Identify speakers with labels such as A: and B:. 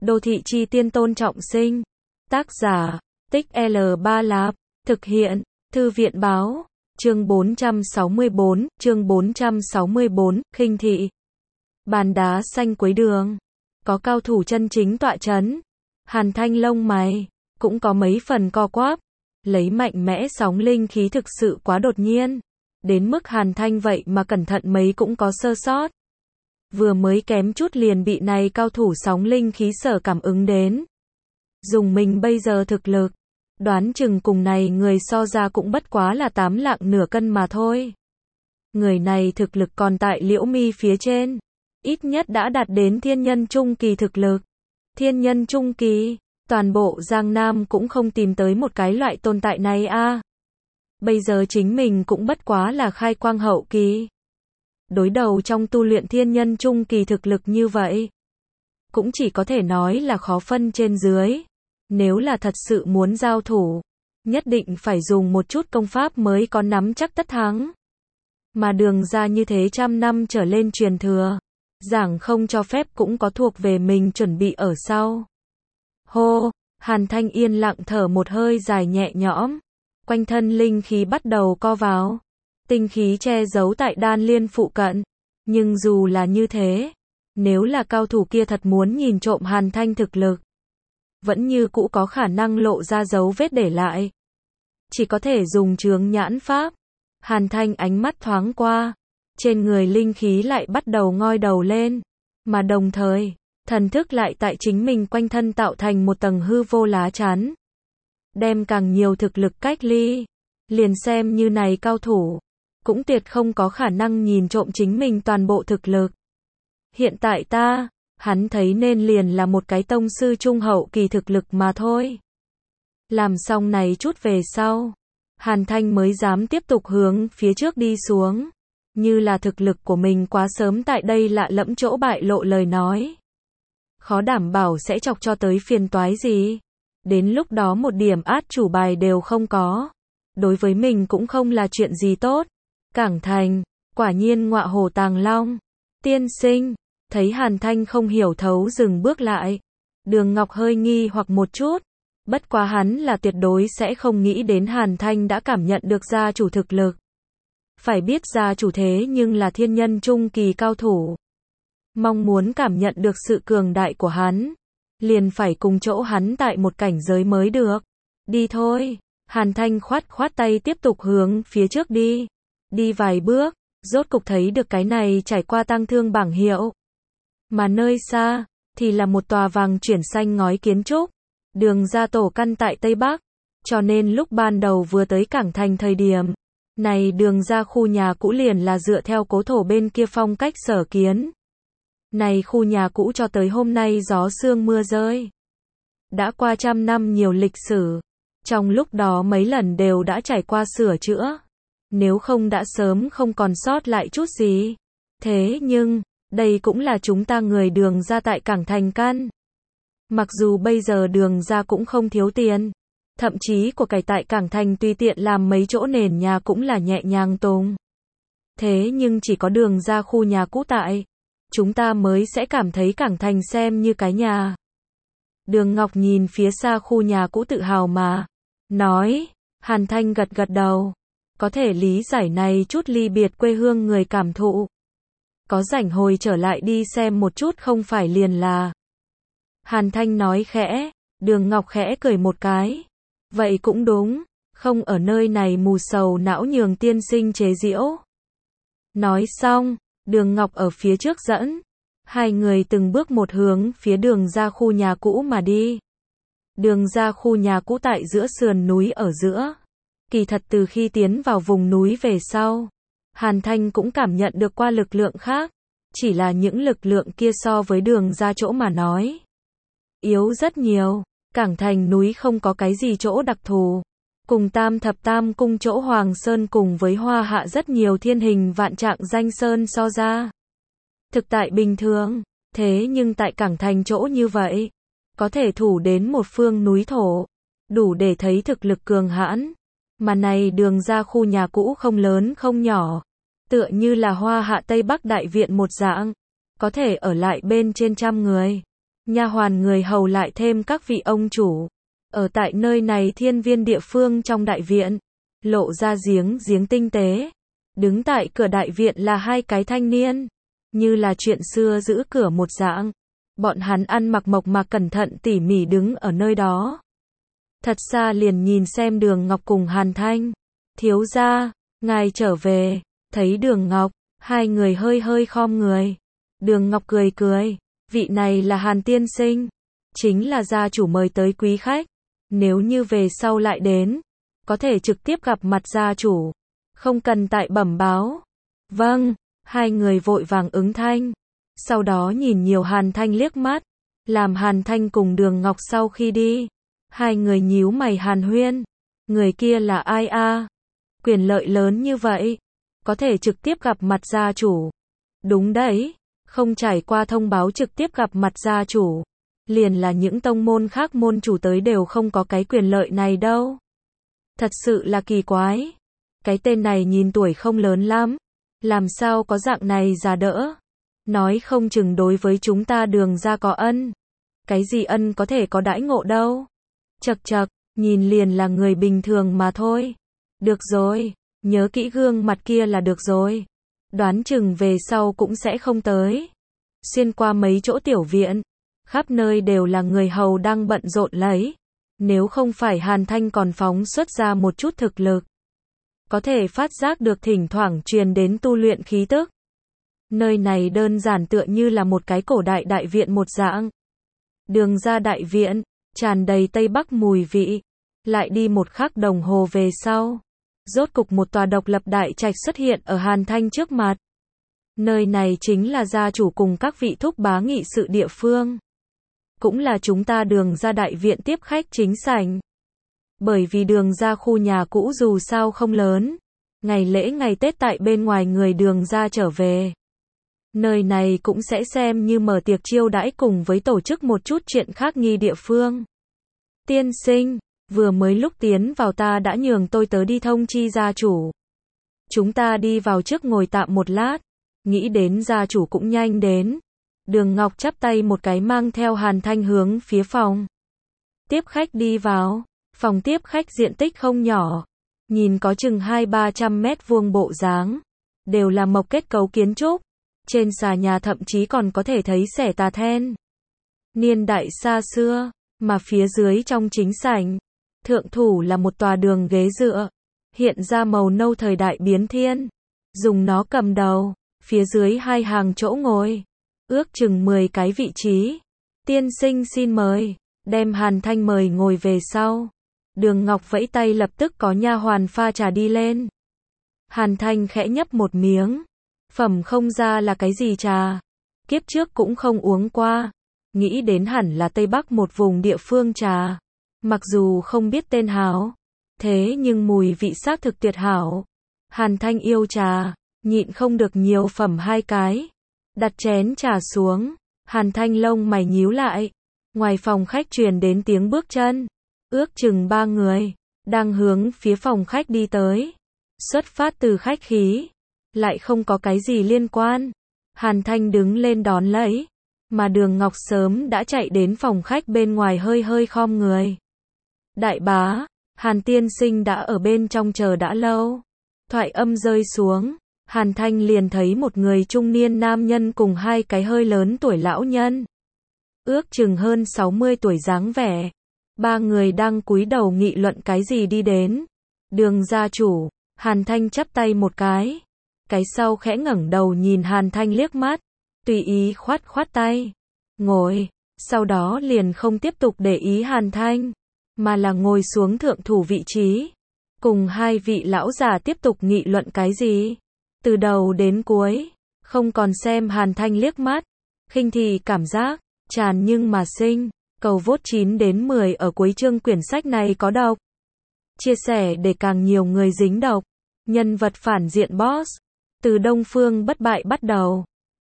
A: Đô thị chi tiên Tôn Trọng Sinh. Tác giả, Tích L3 Lạp. Thực hiện, Thư viện báo. Chương 464, khinh thị. Bàn đá xanh cuối đường. Có cao thủ chân chính tọa chấn. Hàn Thanh lông mày, cũng có mấy phần co quắp. Lấy mạnh mẽ sóng linh khí thực sự quá đột nhiên. Đến mức Hàn Thanh vậy mà cẩn thận mấy cũng có sơ sót. Vừa mới kém chút liền bị này cao thủ sóng linh khí sở cảm ứng đến. Dùng mình bây giờ thực lực, đoán chừng cùng này người so ra cũng bất quá là 8 lạng nửa cân mà thôi. Người này thực lực còn tại Liễu Mi phía trên, ít nhất đã đạt đến thiên nhân trung kỳ thực lực. Thiên nhân trung kỳ, toàn bộ Giang Nam cũng không tìm tới một cái loại tồn tại này a. Bây giờ chính mình cũng bất quá là khai quang hậu kỳ. Đối đầu trong tu luyện thiên nhân trung kỳ thực lực như vậy, cũng chỉ có thể nói là khó phân trên dưới. Nếu là thật sự muốn giao thủ, nhất định phải dùng một chút công pháp mới có nắm chắc tất thắng. Mà Đường gia như thế trăm năm trở lên truyền thừa, giảng không cho phép cũng có thuộc về mình chuẩn bị ở sau. Hô, Hàn Thanh yên lặng thở một hơi dài nhẹ nhõm, quanh thân linh khí bắt đầu co vào. Tinh khí che giấu tại đan liên phụ cận, nhưng dù là như thế, nếu là cao thủ kia thật muốn nhìn trộm Hàn Thanh thực lực, vẫn như cũ có khả năng lộ ra dấu vết để lại. Chỉ có thể dùng chướng nhãn pháp. Hàn Thanh ánh mắt thoáng qua, trên người linh khí lại bắt đầu ngoi đầu lên, mà đồng thời, thần thức lại tại chính mình quanh thân tạo thành một tầng hư vô lá chắn. Đem càng nhiều thực lực cách ly, liền xem như này cao thủ, cũng tuyệt không có khả năng nhìn trộm chính mình toàn bộ thực lực. Hiện tại hắn thấy nên liền là một cái tông sư trung hậu kỳ thực lực mà thôi. Làm xong này chút về sau, Hàn Thanh mới dám tiếp tục hướng phía trước đi xuống. Như là thực lực của mình quá sớm tại đây lạ lẫm chỗ bại lộ lời nói, khó đảm bảo sẽ chọc cho tới phiền toái gì. Đến lúc đó một điểm át chủ bài đều không có, đối với mình cũng không là chuyện gì tốt. Cảng Thành, quả nhiên ngọa hổ tàng long. Tiên sinh, thấy Hàn Thanh không hiểu thấu dừng bước lại. Đường Ngọc hơi nghi hoặc một chút, bất quá hắn là tuyệt đối sẽ không nghĩ đến Hàn Thanh đã cảm nhận được gia chủ thực lực. Phải biết gia chủ thế nhưng là thiên nhân trung kỳ cao thủ. Mong muốn cảm nhận được sự cường đại của hắn, liền phải cùng chỗ hắn tại một cảnh giới mới được. Đi thôi, Hàn Thanh khoát tay tiếp tục hướng phía trước đi. Đi vài bước, rốt cục thấy được cái này trải qua tang thương bảng hiệu. Mà nơi xa, thì là một tòa vàng chuyển xanh ngói kiến trúc. Đường gia tổ căn tại Tây Bắc, cho nên lúc ban đầu vừa tới Cảng Thành thời điểm, này đường gia khu nhà cũ liền là dựa theo cố thổ bên kia phong cách sở kiến. Này khu nhà cũ cho tới hôm nay gió sương mưa rơi. Đã qua trăm năm nhiều lịch sử, trong lúc đó mấy lần đều đã trải qua sửa chữa. Nếu không đã sớm không còn sót lại chút gì. Thế nhưng, đây cũng là chúng ta người đường gia tại Cảng Thành căn. Mặc dù bây giờ đường gia cũng không thiếu tiền, thậm chí của cải tại Cảng Thành tùy tiện làm mấy chỗ nền nhà cũng là nhẹ nhàng tùng. Thế nhưng chỉ có đường gia khu nhà cũ tại, chúng ta mới sẽ cảm thấy Cảng Thành xem như cái nhà. Đường Ngọc nhìn phía xa khu nhà cũ tự hào mà nói. Hàn Thanh gật đầu, có thể lý giải này chút ly biệt quê hương người cảm thụ. Có rảnh hồi trở lại đi xem một chút không phải liền là. Hàn Thanh nói khẽ, Đường Ngọc khẽ cười một cái. Vậy cũng đúng, không ở nơi này mù sầu não nhường tiên sinh chế giễu. Nói xong, Đường Ngọc ở phía trước dẫn. Hai người từng bước một hướng phía đường ra khu nhà cũ mà đi. Đường ra khu nhà cũ tại giữa sườn núi ở giữa. Kỳ thật từ khi tiến vào vùng núi về sau, Hàn Thanh cũng cảm nhận được qua lực lượng khác. Chỉ là những lực lượng kia so với đường ra chỗ mà nói, yếu rất nhiều. Cảng Thành núi không có cái gì chỗ đặc thù. Cùng Tam Thập Tam Cung chỗ Hoàng Sơn cùng với Hoa Hạ rất nhiều thiên hình vạn trạng danh sơn so ra, thực tại bình thường. Thế nhưng tại Cảng Thành chỗ như vậy, có thể thủ đến một phương núi thổ, đủ để thấy thực lực cường hãn. Mà này đường ra khu nhà cũ không lớn không nhỏ, tựa như là Hoa Hạ Tây Bắc đại viện một dạng, có thể ở lại bên trên trăm người. nha hoàn người hầu lại thêm các vị ông chủ. Ở tại nơi này thiên viên địa phương trong đại viện, lộ ra giếng tinh tế. Đứng tại cửa đại viện là hai cái thanh niên, như là chuyện xưa giữ cửa một dạng. Bọn hắn ăn mặc mộc mạc cẩn thận tỉ mỉ đứng ở nơi đó. Thật xa liền nhìn xem Đường Ngọc cùng Hàn Thanh. Thiếu gia, ngài trở về, thấy Đường Ngọc, hai người hơi khom người. Đường Ngọc cười cười, vị này là Hàn tiên sinh, chính là gia chủ mời tới quý khách. Nếu như về sau lại đến, có thể trực tiếp gặp mặt gia chủ, không cần tại bẩm báo. Vâng, hai người vội vàng ứng thanh. Sau đó nhìn nhiều Hàn Thanh liếc mắt, làm Hàn Thanh cùng Đường Ngọc sau khi đi. Hai người nhíu mày hàn huyên. Người kia là ai a? Quyền lợi lớn như vậy, có thể trực tiếp gặp mặt gia chủ. Đúng đấy, không trải qua thông báo trực tiếp gặp mặt gia chủ. Liền là những tông môn khác môn chủ tới đều không có cái quyền lợi này đâu. Thật sự là kỳ quái. Cái tên này nhìn tuổi không lớn lắm, làm sao có dạng này già đỡ. Nói không chừng đối với chúng ta Đường gia có ân. Cái gì ân có thể có đãi ngộ đâu. Chậc chậc, nhìn liền là người bình thường mà thôi. Được rồi, nhớ kỹ gương mặt kia là được rồi. Đoán chừng về sau cũng sẽ không tới. Xuyên qua mấy chỗ tiểu viện, khắp nơi đều là người hầu đang bận rộn lấy. Nếu không phải Hàn Thanh còn phóng xuất ra một chút thực lực, có thể phát giác được thỉnh thoảng truyền đến tu luyện khí tức. Nơi này đơn giản tựa như là một cái cổ đại đại viện một dạng. Đường ra đại viện, tràn đầy Tây Bắc mùi vị. Lại đi một khắc đồng hồ về sau, rốt cục một tòa độc lập đại trạch xuất hiện ở Hàn Thanh trước mặt. Nơi này chính là gia chủ cùng các vị thúc bá nghị sự địa phương. Cũng là chúng ta Đường ra đại viện tiếp khách chính sảnh. Bởi vì Đường ra khu nhà cũ dù sao không lớn, ngày lễ ngày Tết tại bên ngoài người Đường ra trở về. Nơi này cũng sẽ xem như mở tiệc chiêu đãi cùng với tổ chức một chút chuyện khác nghi địa phương. Tiên sinh, vừa mới lúc tiến vào ta đã nhường tôi tớ đi thông chi gia chủ. Chúng ta đi vào trước ngồi tạm một lát, nghĩ đến gia chủ cũng nhanh đến. Đường Ngọc chắp tay một cái mang theo Hàn Thanh hướng phía phòng tiếp khách đi vào. Phòng tiếp khách diện tích không nhỏ, nhìn có chừng 200-300 mét vuông bộ dáng, đều là mộc kết cấu kiến trúc. Trên xà nhà thậm chí còn có thể thấy xẻ tà then. Niên đại xa xưa, mà phía dưới trong chính sảnh, thượng thủ là một tòa đường ghế dựa, hiện ra màu nâu thời đại biến thiên. Dùng nó cầm đầu, phía dưới hai hàng chỗ ngồi, ước chừng 10 cái vị trí. Tiên sinh xin mời, đem Hàn Thanh mời ngồi về sau. Đường Ngọc vẫy tay lập tức có nha hoàn pha trà đi lên. Hàn Thanh khẽ nhấp một miếng. Phẩm không ra là cái gì trà. Kiếp trước cũng không uống qua. Nghĩ đến hẳn là Tây Bắc một vùng địa phương trà. Mặc dù không biết tên hảo, thế nhưng mùi vị xác thực tuyệt hảo. Hàn Thanh yêu trà, nhịn không được nhiều phẩm hai cái. Đặt chén trà xuống, Hàn Thanh lông mày nhíu lại. Ngoài phòng khách truyền đến tiếng bước chân. Ước chừng 3 người, đang hướng phía phòng khách đi tới. Xuất phát từ khách khí, lại không có cái gì liên quan. Hàn Thanh đứng lên đón lấy, mà Đường Ngọc sớm đã chạy đến phòng khách bên ngoài hơi khom người. Đại bá, Hàn tiên sinh đã ở bên trong chờ đã lâu. Thoại âm rơi xuống, Hàn Thanh liền thấy một người trung niên nam nhân cùng hai cái hơi lớn tuổi lão nhân. Ước chừng hơn 60 tuổi dáng vẻ. Ba người đang cúi đầu nghị luận cái gì đi đến. Đường gia chủ, Hàn Thanh chắp tay một cái. Cái sau khẽ ngẩng đầu nhìn Hàn Thanh liếc mắt, tùy ý khoát tay. Ngồi, sau đó liền không tiếp tục để ý Hàn Thanh, mà là ngồi xuống thượng thủ vị trí. Cùng hai vị lão già tiếp tục nghị luận cái gì. Từ đầu đến cuối, không còn xem Hàn Thanh liếc mắt. Khinh thị cảm giác, tràn nhưng mà sinh. Cầu vote 9 đến 10 ở cuối chương quyển sách này có độc. Chia sẻ để càng nhiều người dính độc. Nhân vật phản diện boss. Từ Đông Phương bất bại bắt đầu.